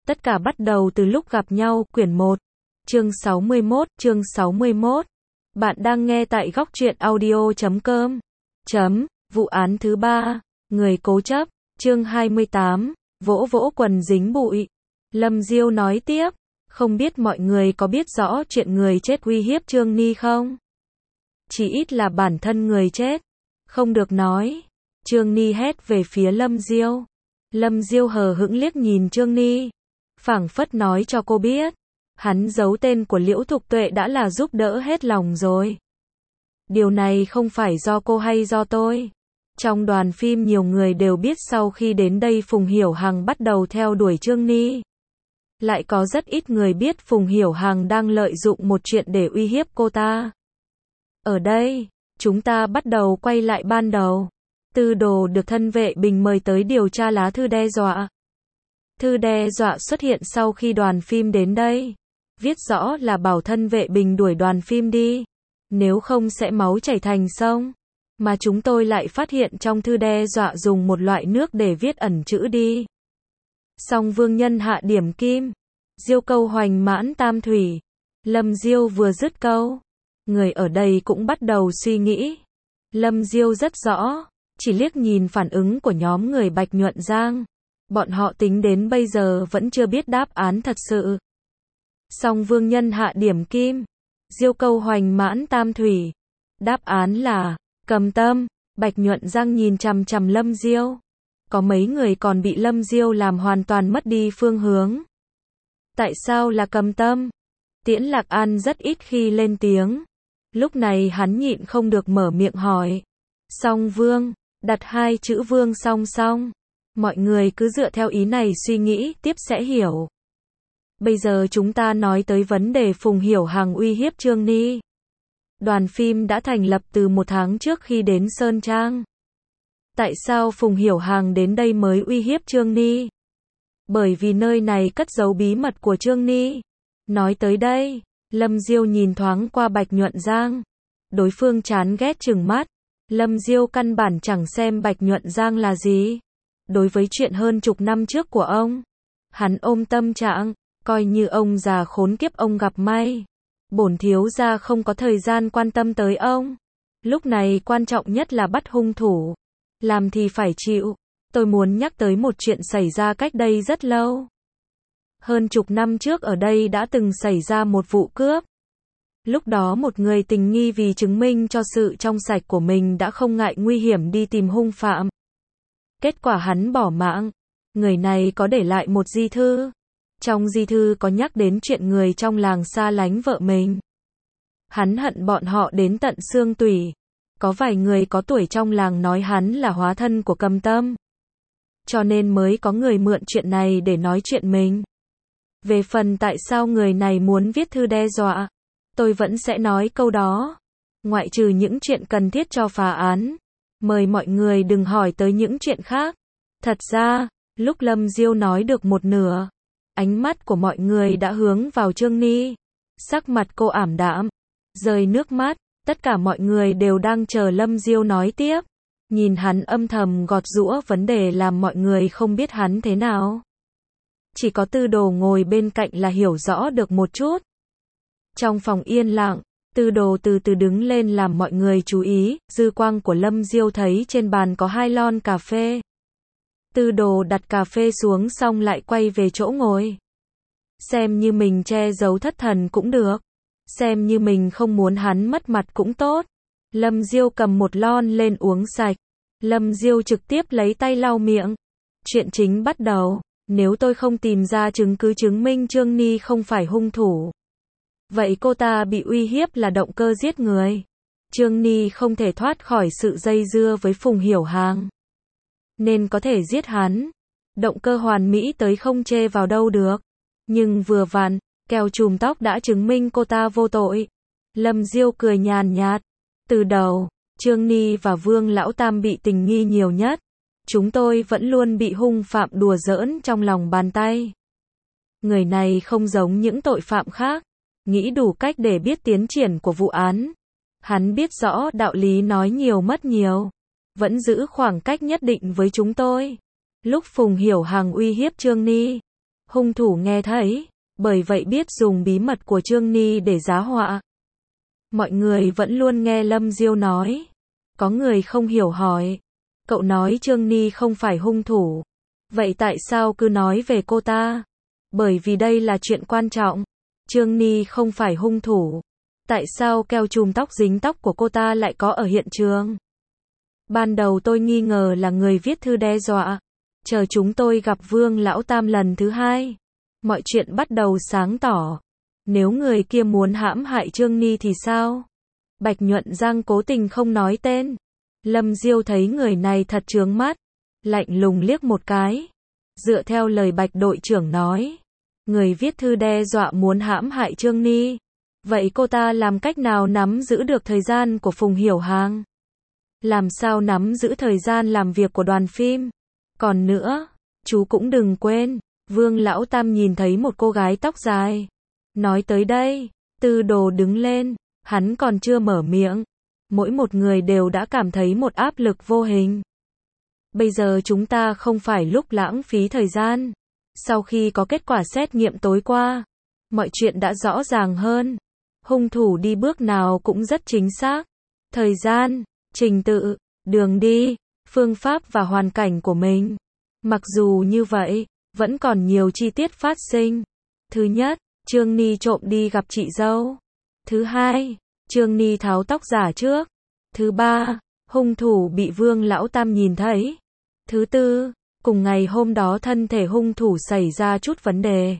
Tất cả bắt đầu từ lúc gặp nhau, quyển 1, chương 61. Bạn đang nghe tại góc truyện audio.com. Vụ án thứ 3, người cố chấp, chương 28, vỗ vỗ quần dính bụi. Lâm Diêu nói tiếp, không biết mọi người có biết rõ chuyện người chết uy hiếp Trương Ni không? Chỉ ít là bản thân người chết. Không được nói. Trương Ni hét về phía Lâm Diêu. Lâm Diêu hờ hững liếc nhìn Trương Ni, phảng phất nói cho cô biết, hắn giấu tên của Liễu Thục Tuệ đã là giúp đỡ hết lòng rồi. Điều này không phải do cô hay do tôi. Trong đoàn phim nhiều người đều biết sau khi đến đây Phùng Hiểu Hằng bắt đầu theo đuổi Trương Ni. Lại có rất ít người biết Phùng Hiểu Hằng đang lợi dụng một chuyện để uy hiếp cô ta. Ở đây, chúng ta bắt đầu quay lại ban đầu. Tư Đồ được thân vệ Bình mời tới điều tra lá thư đe dọa. Thư đe dọa xuất hiện sau khi đoàn phim đến đây. Viết rõ là bảo thân vệ Bình đuổi đoàn phim đi. Nếu không sẽ máu chảy thành sông. Mà chúng tôi lại phát hiện trong thư đe dọa dùng một loại nước để viết ẩn chữ đi. Song Vương Nhân hạ điểm kim. Diêu câu hoành mãn tam thủy. Lâm Diêu vừa dứt câu, người ở đây cũng bắt đầu suy nghĩ. Lâm Diêu rất rõ, chỉ liếc nhìn phản ứng của nhóm người Bạch Nhuận Giang. Bọn họ tính đến bây giờ vẫn chưa biết đáp án thật sự. Song Vương Nhân hạ điểm kim. Diêu câu hoành mãn tam thủy. Đáp án là Cầm Tâm. Bạch Nhuận Giang nhìn chằm chằm Lâm Diêu. Có mấy người còn bị Lâm Diêu làm hoàn toàn mất đi phương hướng. Tại sao là Cầm Tâm? Tiễn Lạc An rất ít khi lên tiếng. Lúc này hắn nhịn không được mở miệng hỏi. Song Vương, đặt hai chữ Vương song song. Mọi người cứ dựa theo ý này suy nghĩ tiếp sẽ hiểu. Bây giờ chúng ta nói tới vấn đề Phùng Hiểu Hằng uy hiếp Trương Ni. Đoàn phim đã thành lập từ 1 tháng trước khi đến Sơn Trang. Tại sao Phùng Hiểu Hằng đến đây mới uy hiếp Trương Ni? Bởi vì nơi này cất giấu bí mật của Trương Ni. Nói tới đây, Lâm Diêu nhìn thoáng qua Bạch Nhuận Giang. Đối phương chán ghét trừng mắt. Lâm Diêu căn bản chẳng xem Bạch Nhuận Giang là gì. Đối với chuyện hơn chục năm trước của ông, hắn ôm tâm trạng, coi như ông già khốn kiếp ông gặp may. Bổn thiếu gia không có thời gian quan tâm tới ông. Lúc này quan trọng nhất là bắt hung thủ. Làm thì phải chịu. Tôi muốn nhắc tới một chuyện xảy ra cách đây rất lâu. Hơn chục năm trước ở đây đã từng xảy ra một vụ cướp. Lúc đó một người tình nghi vì chứng minh cho sự trong sạch của mình đã không ngại nguy hiểm đi tìm hung phạm. Kết quả hắn bỏ mạng. Người này có để lại một di thư. Trong di thư có nhắc đến chuyện người trong làng xa lánh vợ mình. Hắn hận bọn họ đến tận xương tủy. Có vài người có tuổi trong làng nói hắn là hóa thân của Cầm Tâm. Cho nên mới có người mượn chuyện này để nói chuyện mình. Về phần tại sao người này muốn viết thư đe dọa, tôi vẫn sẽ nói câu đó. Ngoại trừ những chuyện cần thiết cho phá án, mời mọi người đừng hỏi tới những chuyện khác. Thật ra, lúc Lâm Diêu nói được một nửa, ánh mắt của mọi người đã hướng vào Trương Ni. Sắc mặt cô ảm đạm, rơi nước mắt, tất cả mọi người đều đang chờ Lâm Diêu nói tiếp. Nhìn hắn âm thầm gọt giũa vấn đề làm mọi người không biết hắn thế nào. Chỉ có Tư Đồ ngồi bên cạnh là hiểu rõ được một chút. Trong phòng yên lặng, Tư Đồ từ từ đứng lên làm mọi người chú ý, dư quang của Lâm Diêu thấy trên bàn có 2 lon cà phê. Tư Đồ đặt cà phê xuống xong lại quay về chỗ ngồi. Xem như mình che giấu thất thần cũng được. Xem như mình không muốn hắn mất mặt cũng tốt. Lâm Diêu cầm một lon lên uống sạch. Lâm Diêu trực tiếp lấy tay lau miệng. Chuyện chính bắt đầu. Nếu tôi không tìm ra chứng cứ chứng minh Trương Ni không phải hung thủ, vậy cô ta bị uy hiếp là động cơ giết người. Trương Ni không thể thoát khỏi sự dây dưa với Phùng Hiểu Hằng, nên có thể giết hắn. Động cơ hoàn mỹ tới không chê vào đâu được. Nhưng vừa vặn, keo chùm tóc đã chứng minh cô ta vô tội. Lâm Diêu cười nhàn nhạt. Từ đầu, Trương Ni và Vương Lão Tam bị tình nghi nhiều nhất. Chúng tôi vẫn luôn bị hung phạm đùa giỡn trong lòng bàn tay. Người này không giống những tội phạm khác, nghĩ đủ cách để biết tiến triển của vụ án. Hắn biết rõ đạo lý nói nhiều mất nhiều, vẫn giữ khoảng cách nhất định với chúng tôi. Lúc Phùng Hiểu Hằng uy hiếp Trương Ni, Hung thủ nghe thấy, bởi vậy biết dùng bí mật của Trương Ni để giá họa. Mọi người vẫn luôn nghe Lâm Diêu nói. Có người không hiểu hỏi. Cậu nói Trương Ni không phải hung thủ. Vậy tại sao cứ nói về cô ta? Bởi vì đây là chuyện quan trọng. Trương Ni không phải hung thủ. Tại sao keo chùm tóc dính tóc của cô ta lại có ở hiện trường? Ban đầu tôi nghi ngờ là người viết thư đe dọa. Chờ chúng tôi gặp Vương Lão Tam lần thứ hai, mọi chuyện bắt đầu sáng tỏ. Nếu người kia muốn hãm hại Trương Ni thì sao? Bạch Nhuận Giang cố tình không nói tên. Lâm Diêu thấy người này thật chướng mắt, lạnh lùng liếc một cái. Dựa theo lời Bạch đội trưởng nói, người viết thư đe dọa muốn hãm hại Trương Ni. Vậy cô ta làm cách nào nắm giữ được thời gian của Phùng Hiểu Hàng? Làm sao nắm giữ thời gian làm việc của đoàn phim? Còn nữa, chú cũng đừng quên, Vương Lão Tam nhìn thấy một cô gái tóc dài. Nói tới đây, Tư Đồ đứng lên, hắn còn chưa mở miệng. Mỗi một người đều đã cảm thấy một áp lực vô hình. Bây giờ chúng ta không phải lúc lãng phí thời gian. Sau khi có kết quả xét nghiệm tối qua, mọi chuyện đã rõ ràng hơn. Hung thủ đi bước nào cũng rất chính xác. Thời gian, trình tự, đường đi, phương pháp và hoàn cảnh của mình. Mặc dù như vậy, vẫn còn nhiều chi tiết phát sinh. Thứ nhất, Trương Ni trộm đi gặp chị dâu. Thứ hai, Trương Ni tháo tóc giả trước. Thứ ba, hung thủ bị Vương Lão Tam nhìn thấy. Thứ tư, cùng ngày hôm đó thân thể hung thủ xảy ra chút vấn đề.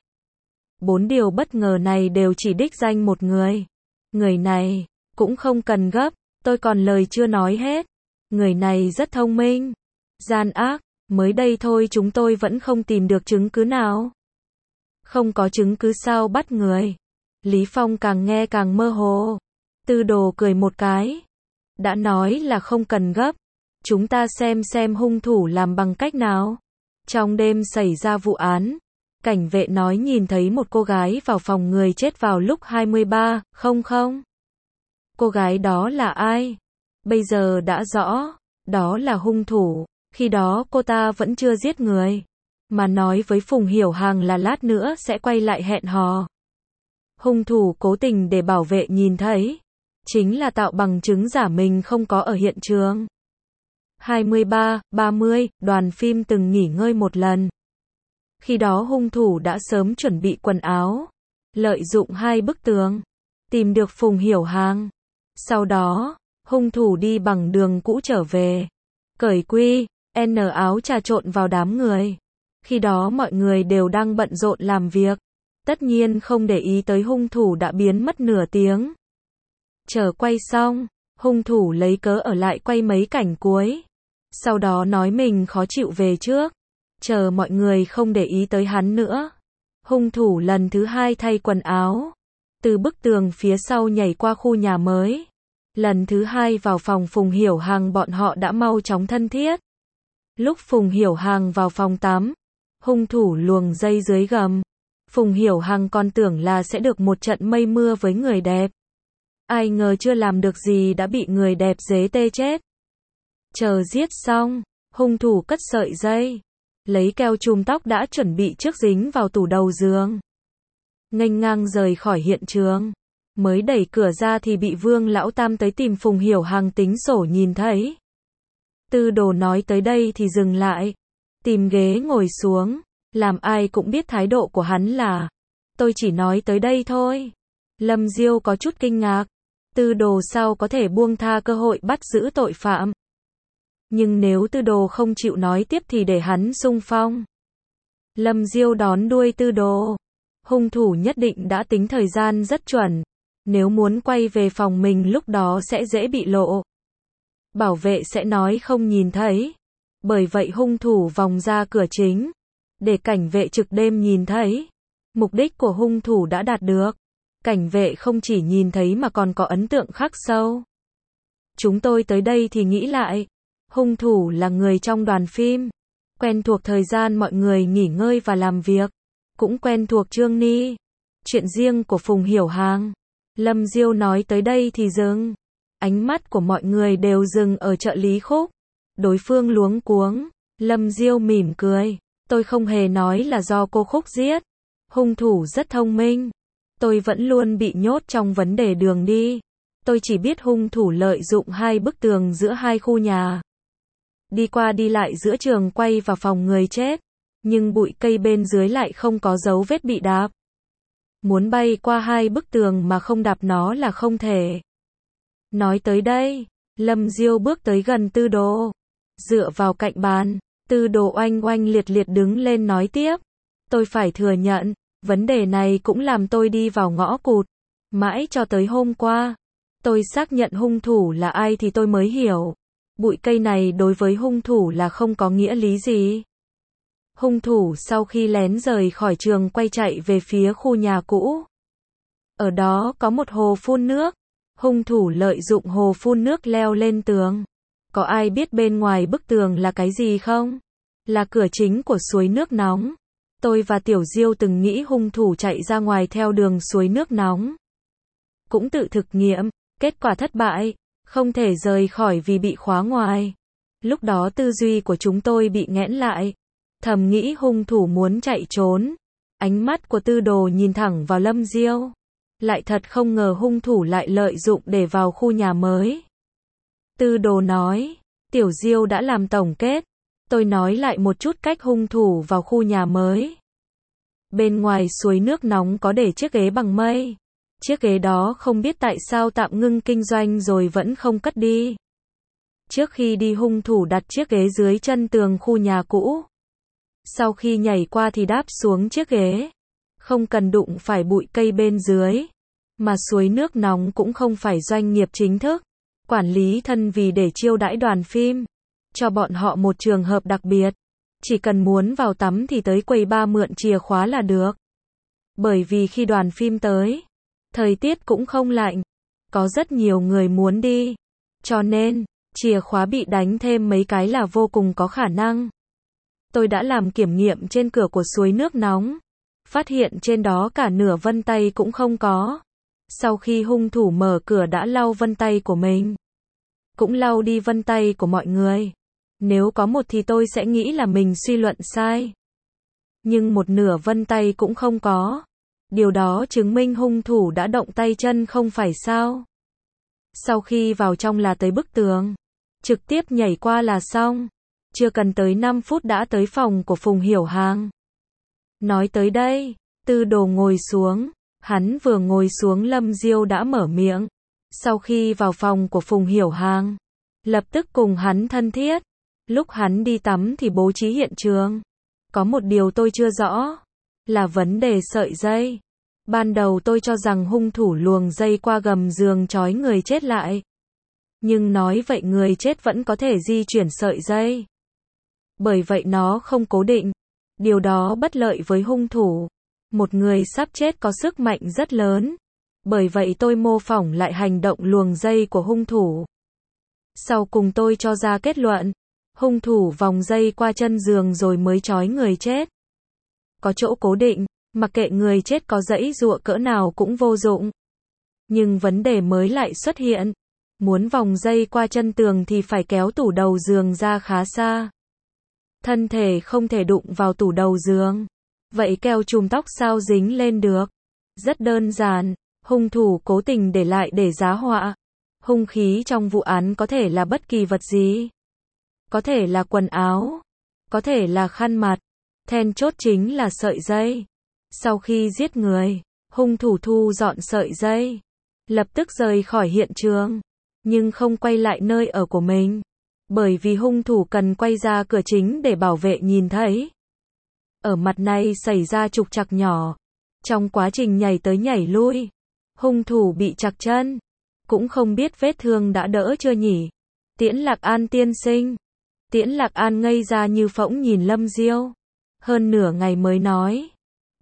4 điều bất ngờ này đều chỉ đích danh một người. Người này, cũng không cần gấp, tôi còn lời chưa nói hết. Người này rất thông minh, gian ác, mới đây thôi chúng tôi vẫn không tìm được chứng cứ nào. Không có chứng cứ sao bắt người? Lý Phong càng nghe càng mơ hồ. Tư Đồ cười một cái. Đã nói là không cần gấp. Chúng ta xem hung thủ làm bằng cách nào. Trong đêm xảy ra vụ án, cảnh vệ nói nhìn thấy một cô gái vào phòng người chết vào lúc 23:00. Cô gái đó là ai? Bây giờ đã rõ, đó là hung thủ. Khi đó cô ta vẫn chưa giết người, mà nói với Phùng Hiểu Hàng là lát nữa sẽ quay lại hẹn hò. Hung thủ cố tình để bảo vệ nhìn thấy, chính là tạo bằng chứng giả mình không có ở hiện trường. 23:30, đoàn phim từng nghỉ ngơi một lần. Khi đó hung thủ đã sớm chuẩn bị quần áo, lợi dụng 2 bức tường, tìm được Phùng Hiểu Hàng. Sau đó, hung thủ đi bằng đường cũ trở về, cởi quy, áo trà trộn vào đám người. Khi đó mọi người đều đang bận rộn làm việc, tất nhiên không để ý tới hung thủ đã biến mất nửa tiếng. Chờ quay xong, hung thủ lấy cớ ở lại quay mấy cảnh cuối. Sau đó nói mình khó chịu về trước. Chờ mọi người không để ý tới hắn nữa. Hung thủ lần thứ hai thay quần áo. Từ bức tường phía sau nhảy qua khu nhà mới. Lần thứ hai vào phòng Phùng Hiểu Hàng bọn họ đã mau chóng thân thiết. Lúc Phùng Hiểu Hàng vào phòng tắm, hung thủ luồng dây dưới gầm. Phùng Hiểu Hàng còn tưởng là sẽ được một trận mây mưa với người đẹp. Ai ngờ chưa làm được gì đã bị người đẹp dế tê chết. Chờ giết xong, hung thủ cất sợi dây, lấy keo chùm tóc đã chuẩn bị trước dính vào tủ đầu giường. Nghênh ngang rời khỏi hiện trường. Mới đẩy cửa ra thì bị Vương Lão Tam tới tìm Phùng Hiểu Hàng tính sổ nhìn thấy. Tư Đồ nói tới đây thì dừng lại, tìm ghế ngồi xuống, làm ai cũng biết thái độ của hắn là, tôi chỉ nói tới đây thôi. Lâm Diêu có chút kinh ngạc, Tư Đồ sao có thể buông tha cơ hội bắt giữ tội phạm. Nhưng nếu Tư Đồ không chịu nói tiếp thì để hắn xung phong. Lâm Diêu đón đuôi Tư Đồ. Hung thủ nhất định đã tính thời gian rất chuẩn. Nếu muốn quay về phòng mình lúc đó sẽ dễ bị lộ. Bảo vệ sẽ nói không nhìn thấy. Bởi vậy hung thủ vòng ra cửa chính, để cảnh vệ trực đêm nhìn thấy. Mục đích của hung thủ đã đạt được. Cảnh vệ không chỉ nhìn thấy mà còn có ấn tượng khắc sâu. Chúng tôi tới đây thì nghĩ lại. Hung thủ là người trong đoàn phim. Quen thuộc thời gian mọi người nghỉ ngơi và làm việc. Cũng quen thuộc Trương Ni. Chuyện riêng của Phùng Hiểu Hàng. Lâm Diêu nói tới đây thì dừng. Ánh mắt của mọi người đều dừng ở trợ lý Khúc. Đối phương luống cuống. Lâm Diêu mỉm cười. Tôi không hề nói là do cô Khúc giết. Hung thủ rất thông minh. Tôi vẫn luôn bị nhốt trong vấn đề đường đi. Tôi chỉ biết hung thủ lợi dụng hai bức tường giữa hai khu nhà. Đi qua đi lại giữa trường quay và phòng người chết. Nhưng bụi cây bên dưới lại không có dấu vết bị đạp. Muốn bay qua hai bức tường mà không đạp nó là không thể. Nói tới đây, Lâm Diêu bước tới gần Tư Đồ. Dựa vào cạnh bàn, Tư Đồ oanh oanh liệt liệt đứng lên nói tiếp. Tôi phải thừa nhận, vấn đề này cũng làm tôi đi vào ngõ cụt. Mãi cho tới hôm qua, tôi xác nhận hung thủ là ai thì tôi mới hiểu. Bụi cây này đối với hung thủ là không có nghĩa lý gì. Hung thủ sau khi lén rời khỏi trường quay chạy về phía khu nhà cũ. Ở đó có một hồ phun nước. Hung thủ lợi dụng hồ phun nước leo lên tường. Có ai biết bên ngoài bức tường là cái gì không? Là cửa chính của suối nước nóng. Tôi và Tiểu Diêu từng nghĩ hung thủ chạy ra ngoài theo đường suối nước nóng. Cũng tự thực nghiệm, kết quả thất bại, không thể rời khỏi vì bị khóa ngoài. Lúc đó tư duy của chúng tôi bị nghẽn lại. Thầm nghĩ hung thủ muốn chạy trốn. Ánh mắt của Tư Đồ nhìn thẳng vào Lâm Diêu. Lại thật không ngờ hung thủ lại lợi dụng để vào khu nhà mới. Tư Đồ nói, Tiểu Diêu đã làm tổng kết. Tôi nói lại một chút cách hung thủ vào khu nhà mới. Bên ngoài suối nước nóng có để chiếc ghế bằng mây. Chiếc ghế đó không biết tại sao tạm ngưng kinh doanh rồi vẫn không cất đi. Trước khi đi hung thủ đặt chiếc ghế dưới chân tường khu nhà cũ. Sau khi nhảy qua thì đáp xuống chiếc ghế. Không cần đụng phải bụi cây bên dưới. Mà suối nước nóng cũng không phải doanh nghiệp chính thức. Quản lý thân vì để chiêu đãi đoàn phim. Cho bọn họ một trường hợp đặc biệt. Chỉ cần muốn vào tắm thì tới quầy bar mượn chìa khóa là được. Bởi vì khi đoàn phim tới, thời tiết cũng không lạnh. Có rất nhiều người muốn đi. Cho nên, chìa khóa bị đánh thêm mấy cái là vô cùng có khả năng. Tôi đã làm kiểm nghiệm trên cửa của suối nước nóng. Phát hiện trên đó cả nửa vân tay cũng không có. Sau khi hung thủ mở cửa đã lau vân tay của mình. Cũng lau đi vân tay của mọi người. Nếu có một thì tôi sẽ nghĩ là mình suy luận sai. Nhưng một nửa vân tay cũng không có. Điều đó chứng minh hung thủ đã động tay chân không phải sao. Sau khi vào trong là tới bức tường. Trực tiếp nhảy qua là xong. Chưa cần tới 5 phút đã tới phòng của Phùng Hiểu Hàng. Nói tới đây, Tư Đồ ngồi xuống. Hắn vừa ngồi xuống Lâm Diêu đã mở miệng. Sau khi vào phòng của Phùng Hiểu Hàng, lập tức cùng hắn thân thiết. Lúc hắn đi tắm thì bố trí hiện trường. Có một điều tôi chưa rõ. Là vấn đề sợi dây. Ban đầu tôi cho rằng hung thủ luồng dây qua gầm giường trói người chết lại. Nhưng nói vậy người chết vẫn có thể di chuyển sợi dây. Bởi vậy nó không cố định. Điều đó bất lợi với hung thủ. Một người sắp chết có sức mạnh rất lớn. Bởi vậy tôi mô phỏng lại hành động luồng dây của hung thủ. Sau cùng tôi cho ra kết luận. Hung thủ vòng dây qua chân giường rồi mới trói người chết. Có chỗ cố định, mặc kệ người chết có giãy giụa cỡ nào cũng vô dụng. Nhưng vấn đề mới lại xuất hiện. Muốn vòng dây qua chân tường thì phải kéo tủ đầu giường ra khá xa. Thân thể không thể đụng vào tủ đầu giường. Vậy keo chùm tóc sao dính lên được? Rất đơn giản, hung thủ cố tình để lại để giá họa. Hung khí trong vụ án có thể là bất kỳ vật gì. Có thể là quần áo, có thể là khăn mặt. Then chốt chính là sợi dây. Sau khi giết người, hung thủ thu dọn sợi dây, lập tức rời khỏi hiện trường, nhưng không quay lại nơi ở của mình. Bởi vì hung thủ cần quay ra cửa chính để bảo vệ nhìn thấy. Ở mặt này xảy ra trục trặc nhỏ. Trong quá trình nhảy tới nhảy lui, hung thủ bị trặc chân. Cũng không biết vết thương đã đỡ chưa nhỉ? Tiễn Lạc An tiên sinh. Tiễn Lạc An ngây ra như phỗng nhìn Lâm Diêu. Hơn nửa ngày mới nói.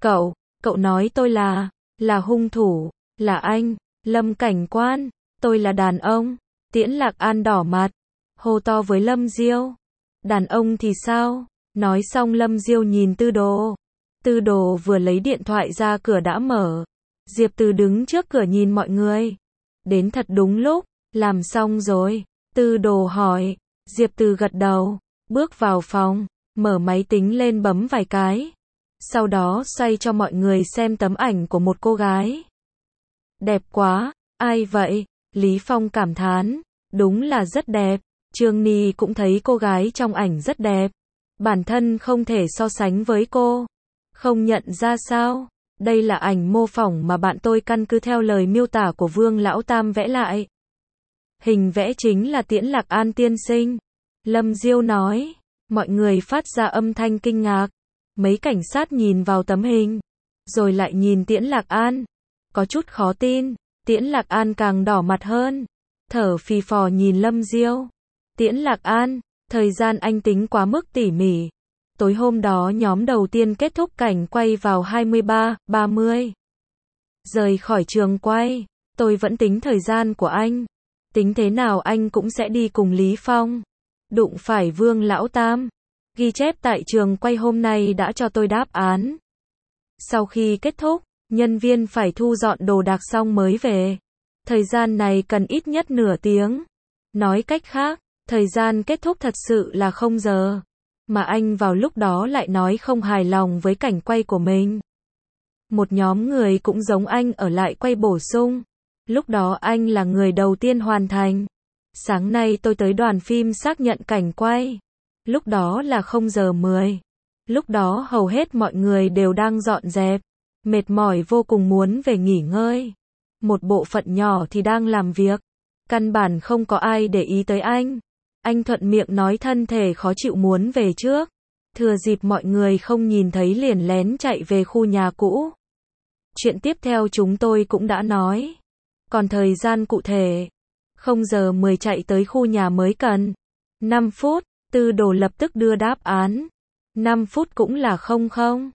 Cậu nói tôi là hung thủ, là anh, Lâm cảnh quan, tôi là đàn ông. Tiễn Lạc An đỏ mặt, hô to với Lâm Diêu. Đàn ông thì sao? Nói xong Lâm Diêu nhìn Tư Đồ. Tư Đồ vừa lấy điện thoại ra cửa đã mở. Diệp Từ đứng trước cửa nhìn mọi người. Đến thật đúng lúc, làm xong rồi. Tư Đồ hỏi. Diệp Từ gật đầu, bước vào phòng. mở máy tính lên bấm vài cái. Sau đó xoay cho mọi người xem tấm ảnh của một cô gái. Đẹp quá, ai vậy? Lý Phong cảm thán, đúng là rất đẹp. Trương Ni cũng thấy cô gái trong ảnh rất đẹp. Bản thân không thể so sánh với cô. Không nhận ra sao? Đây là ảnh mô phỏng mà bạn tôi căn cứ theo lời miêu tả của Vương Lão Tam vẽ lại. Hình vẽ chính là Tiễn Lạc An tiên sinh. Lâm Diêu nói. Mọi người phát ra âm thanh kinh ngạc. Mấy cảnh sát nhìn vào tấm hình. Rồi lại nhìn Tiễn Lạc An. Có chút khó tin. Tiễn Lạc An càng đỏ mặt hơn. Thở phì phò nhìn Lâm Diêu. Tiễn Lạc An, thời gian anh tính quá mức tỉ mỉ. Tối hôm đó nhóm đầu tiên kết thúc cảnh quay vào 23:30. Rời khỏi trường quay, tôi vẫn tính thời gian của anh. Tính thế nào anh cũng sẽ đi cùng Lý Phong. Đụng phải Vương Lão Tam. Ghi chép tại trường quay hôm nay đã cho tôi đáp án. Sau khi kết thúc, nhân viên phải thu dọn đồ đạc xong mới về. Thời gian này cần ít nhất nửa tiếng. Nói cách khác, thời gian kết thúc thật sự là 0 giờ. Mà anh vào lúc đó lại nói không hài lòng với cảnh quay của mình. Một nhóm người cũng giống anh ở lại quay bổ sung. Lúc đó anh là người đầu tiên hoàn thành. Sáng nay tôi tới đoàn phim xác nhận cảnh quay. Lúc đó là 0 giờ 10. Lúc đó hầu hết mọi người đều đang dọn dẹp. Mệt mỏi vô cùng muốn về nghỉ ngơi. Một bộ phận nhỏ thì đang làm việc. Căn bản không có ai để ý tới anh. Anh thuận miệng nói thân thể khó chịu muốn về trước. Thừa dịp mọi người không nhìn thấy liền lén chạy về khu nhà cũ. Chuyện tiếp theo chúng tôi cũng đã nói. Còn thời gian cụ thể. 0 giờ 10 chạy tới khu nhà mới cần 5 phút. Tư đồ lập tức đưa đáp án. 5 phút cũng là 00.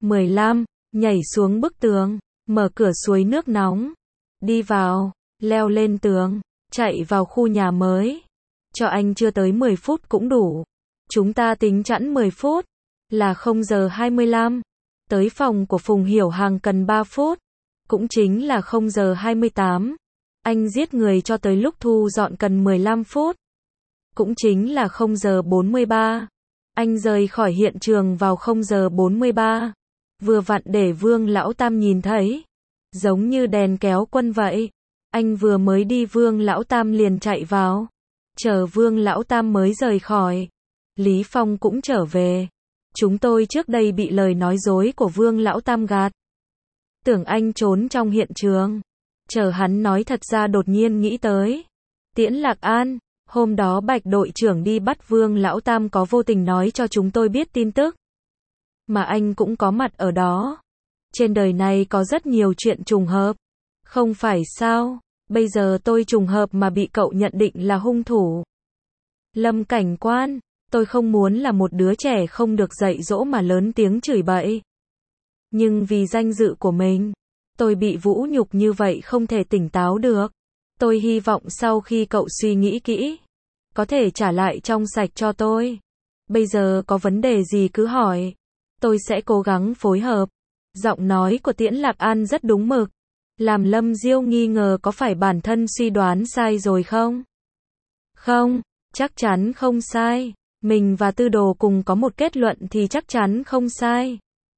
15. Nhảy xuống bức tường. Mở cửa suối nước nóng. Đi vào. Leo lên tường. Chạy vào khu nhà mới. Cho anh chưa tới 10 phút cũng đủ. Chúng ta tính chẵn 10 phút. Là 0 giờ 25. Tới phòng của Phùng Hiểu Hằng cần 3 phút. Cũng chính là 0 giờ 28. Anh giết người cho tới lúc thu dọn cần 15 phút. Cũng chính là 0 giờ 43. Anh rời khỏi hiện trường vào 0 giờ 43. Vừa vặn để Vương Lão Tam nhìn thấy. Giống như đèn kéo quân vậy. Anh vừa mới đi Vương Lão Tam liền chạy vào. Chờ Vương Lão Tam mới rời khỏi. Lý Phong cũng trở về. Chúng tôi trước đây bị lời nói dối của Vương Lão Tam gạt. Tưởng anh trốn trong hiện trường. Chờ hắn nói thật ra đột nhiên nghĩ tới. Tiễn Lạc An, hôm đó Bạch đội trưởng đi bắt Vương Lão Tam có vô tình nói cho chúng tôi biết tin tức. Mà anh cũng có mặt ở đó. Trên đời này có rất nhiều chuyện trùng hợp. Không phải sao, bây giờ tôi trùng hợp mà bị cậu nhận định là hung thủ. Lâm cảnh quan, tôi không muốn là một đứa trẻ không được dạy dỗ mà lớn tiếng chửi bậy. Nhưng vì danh dự của mình, tôi bị vũ nhục như vậy không thể tỉnh táo được. Tôi hy vọng sau khi cậu suy nghĩ kỹ, có thể trả lại trong sạch cho tôi. Bây giờ có vấn đề gì cứ hỏi. Tôi sẽ cố gắng phối hợp. Giọng nói của Tiễn Lạc An rất đúng mực. Làm Lâm Diêu nghi ngờ có phải bản thân suy đoán sai rồi không? Không, chắc chắn không sai. Mình và Tư Đồ cùng có một kết luận thì chắc chắn không sai.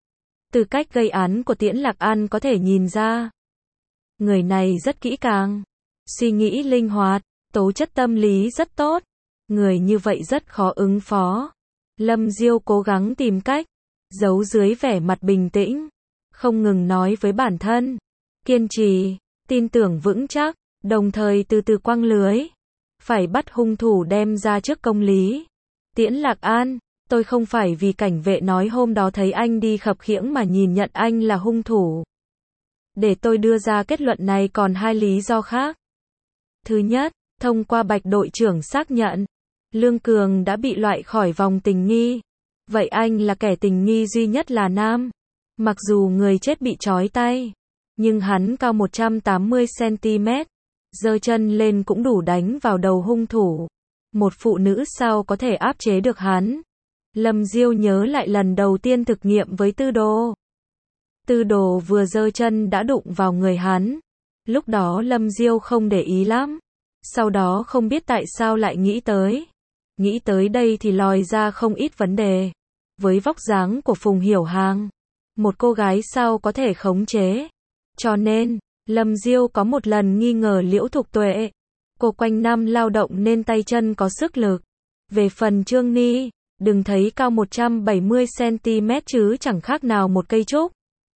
Từ cách gây án của Tiễn Lạc An có thể nhìn ra. Người này rất kỹ càng. Suy nghĩ linh hoạt, tố chất tâm lý rất tốt. Người như vậy rất khó ứng phó. Lâm Diêu cố gắng tìm cách giấu dưới vẻ mặt bình tĩnh, không ngừng nói với bản thân, kiên trì, tin tưởng vững chắc, đồng thời từ từ quăng lưới, phải bắt hung thủ đem ra trước công lý. Tiễn Lạc An, tôi không phải vì cảnh vệ nói hôm đó thấy anh đi khập khiễng mà nhìn nhận anh là hung thủ. Để tôi đưa ra kết luận này còn hai lý do khác. Thứ nhất, thông qua Bạch đội trưởng xác nhận, Lương Cường đã bị loại khỏi vòng tình nghi. Vậy anh là kẻ tình nghi duy nhất là nam. Mặc dù người chết bị trói tay, nhưng hắn cao 180 cm, giơ chân lên cũng đủ đánh vào đầu hung thủ. Một phụ nữ sao có thể áp chế được hắn? Lâm Diêu nhớ lại lần đầu tiên thực nghiệm với Tư Đồ. Tư Đồ vừa giơ chân đã đụng vào người hắn. Lúc đó Lâm Diêu không để ý lắm. Sau đó không biết tại sao lại nghĩ tới. Nghĩ tới đây thì lòi ra không ít vấn đề. Với vóc dáng của Phùng Hiểu Hàng, một cô gái sao có thể khống chế. Cho nên, Lâm Diêu có một lần nghi ngờ Liễu Thục Tuệ. Cô quanh năm lao động nên tay chân có sức lực. Về phần Trương Ni, đừng thấy cao 170cm chứ chẳng khác nào một cây trúc.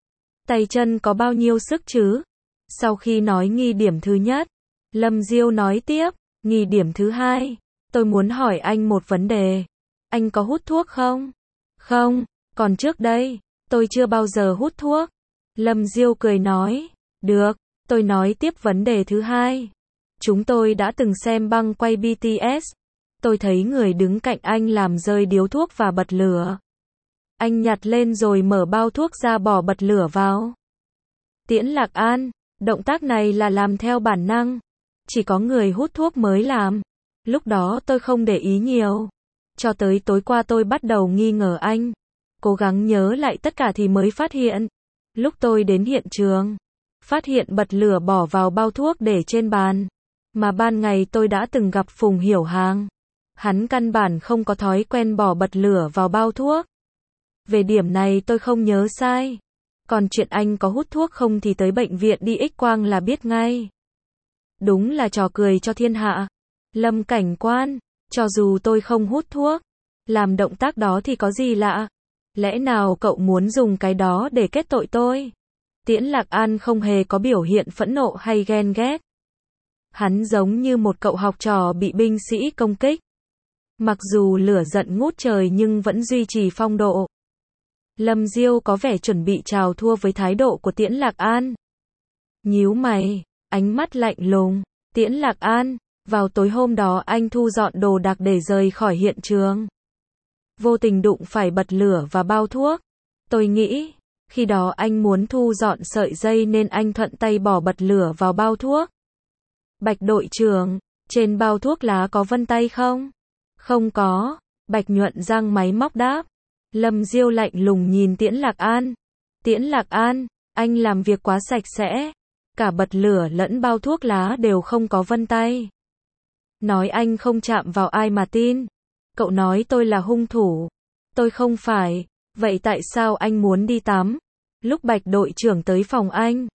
Tay chân có bao nhiêu sức chứ? Sau khi nói nghi điểm thứ nhất, Lâm Diêu nói tiếp, nghi điểm thứ hai, tôi muốn hỏi anh một vấn đề. Anh có hút thuốc không? Không, còn trước đây, tôi chưa bao giờ hút thuốc. Lâm Diêu cười nói, được, tôi nói tiếp vấn đề thứ hai. Chúng tôi đã từng xem băng quay BTS. Tôi thấy người đứng cạnh anh làm rơi điếu thuốc và bật lửa. Anh nhặt lên rồi mở bao thuốc ra bỏ bật lửa vào. Tiễn Lạc An, động tác này là làm theo bản năng. Chỉ có người hút thuốc mới làm. Lúc đó tôi không để ý nhiều. Cho tới tối qua tôi bắt đầu nghi ngờ anh. Cố gắng nhớ lại tất cả thì mới phát hiện. Lúc tôi đến hiện trường, phát hiện bật lửa bỏ vào bao thuốc để trên bàn. Mà ban ngày tôi đã từng gặp Phùng Hiểu Hàng. Hắn căn bản không có thói quen bỏ bật lửa vào bao thuốc. Về điểm này tôi không nhớ sai. Còn chuyện anh có hút thuốc không thì tới bệnh viện đi X-quang là biết ngay. Đúng là trò cười cho thiên hạ. Lâm cảnh quan, cho dù tôi không hút thuốc, làm động tác đó thì có gì lạ? Lẽ nào cậu muốn dùng cái đó để kết tội tôi? Tiễn Lạc An không hề có biểu hiện phẫn nộ hay ghen ghét. Hắn giống như một cậu học trò bị binh sĩ công kích. Mặc dù lửa giận ngút trời nhưng vẫn duy trì phong độ. Lâm Diêu có vẻ chuẩn bị chào thua với thái độ của Tiễn Lạc An. Nhíu mày, ánh mắt lạnh lùng. Tiễn Lạc An, vào tối hôm đó anh thu dọn đồ đạc để rời khỏi hiện trường. Vô tình đụng phải bật lửa và bao thuốc. Tôi nghĩ, khi đó anh muốn thu dọn sợi dây nên anh thuận tay bỏ bật lửa vào bao thuốc. Bạch đội trưởng, trên bao thuốc lá có vân tay không? Không có, Bạch Nhuận răng máy móc đáp. Lâm Diêu lạnh lùng nhìn Tiễn Lạc An. Tiễn Lạc An, anh làm việc quá sạch sẽ. Cả bật lửa lẫn bao thuốc lá đều không có vân tay. Nói anh không chạm vào ai mà tin. Cậu nói tôi là hung thủ. Tôi không phải. Vậy tại sao anh muốn đi tắm? Lúc Bạch đội trưởng tới phòng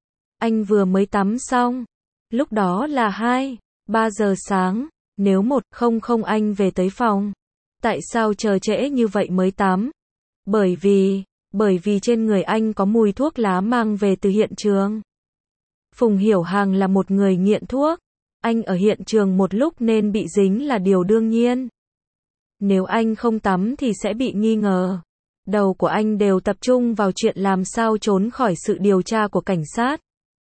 anh vừa mới tắm xong. Lúc đó là 2-3 giờ sáng. Nếu 1:00 anh về tới phòng, tại sao chờ trễ như vậy mới tắm? Bởi vì trên người anh có mùi thuốc lá mang về từ hiện trường. Phùng Hiểu Hàng là một người nghiện thuốc. Anh ở hiện trường một lúc nên bị dính là điều đương nhiên. Nếu anh không tắm thì sẽ bị nghi ngờ. Đầu của anh đều tập trung vào chuyện làm sao trốn khỏi sự điều tra của cảnh sát.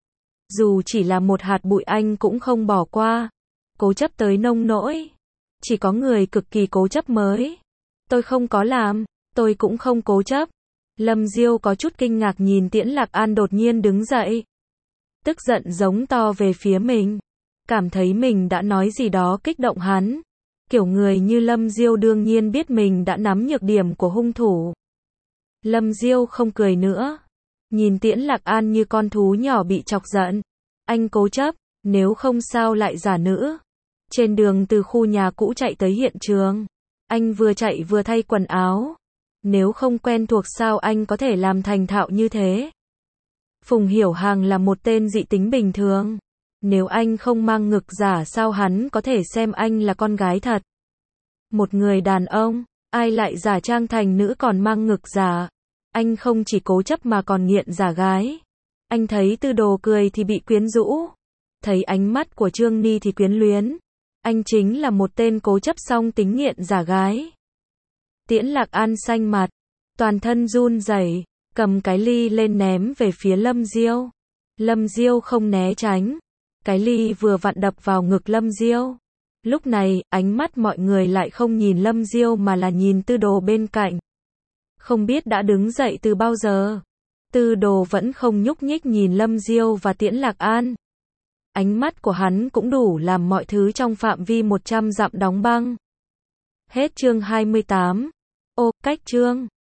Dù chỉ là một hạt bụi anh cũng không bỏ qua. Cố chấp tới nông nỗi. Chỉ có người cực kỳ cố chấp mới. Tôi không có làm, tôi cũng không cố chấp. Lâm Diêu có chút kinh ngạc nhìn Tiễn Lạc An đột nhiên đứng dậy. Tức giận giống to về phía mình. Cảm thấy mình đã nói gì đó kích động hắn. Kiểu người như Lâm Diêu đương nhiên biết mình đã nắm nhược điểm của hung thủ. Lâm Diêu không cười nữa. Nhìn Tiễn Lạc An như con thú nhỏ bị chọc giận. Anh cố chấp, nếu không sao lại giả nữ. Trên đường từ khu nhà cũ chạy tới hiện trường. Anh vừa chạy vừa thay quần áo. Nếu không quen thuộc sao anh có thể làm thành thạo như thế? Phùng Hiểu Hàng là một tên dị tính bình thường. Nếu anh không mang ngực giả sao hắn có thể xem anh là con gái thật? Một người đàn ông, ai lại giả trang thành nữ còn mang ngực giả? Anh không chỉ cố chấp mà còn nghiện giả gái. Anh thấy Tư Đồ cười thì bị quyến rũ. Thấy ánh mắt của Trương Ni thì quyến luyến. Anh chính là một tên cố chấp song tính nghiện giả gái. Tiễn Lạc An xanh mặt, toàn thân run rẩy, cầm cái ly lên ném về phía Lâm Diêu. Lâm Diêu không né tránh. Cái ly vừa vặn đập vào ngực Lâm Diêu. Lúc này, ánh mắt mọi người lại không nhìn Lâm Diêu mà là nhìn Tư Đồ bên cạnh. Không biết đã đứng dậy từ bao giờ. Tư Đồ vẫn không nhúc nhích nhìn Lâm Diêu và Tiễn Lạc An. Ánh mắt của hắn cũng đủ làm mọi thứ trong phạm vi 100 dặm đóng băng. Hết chương 28. Ô, cách chương.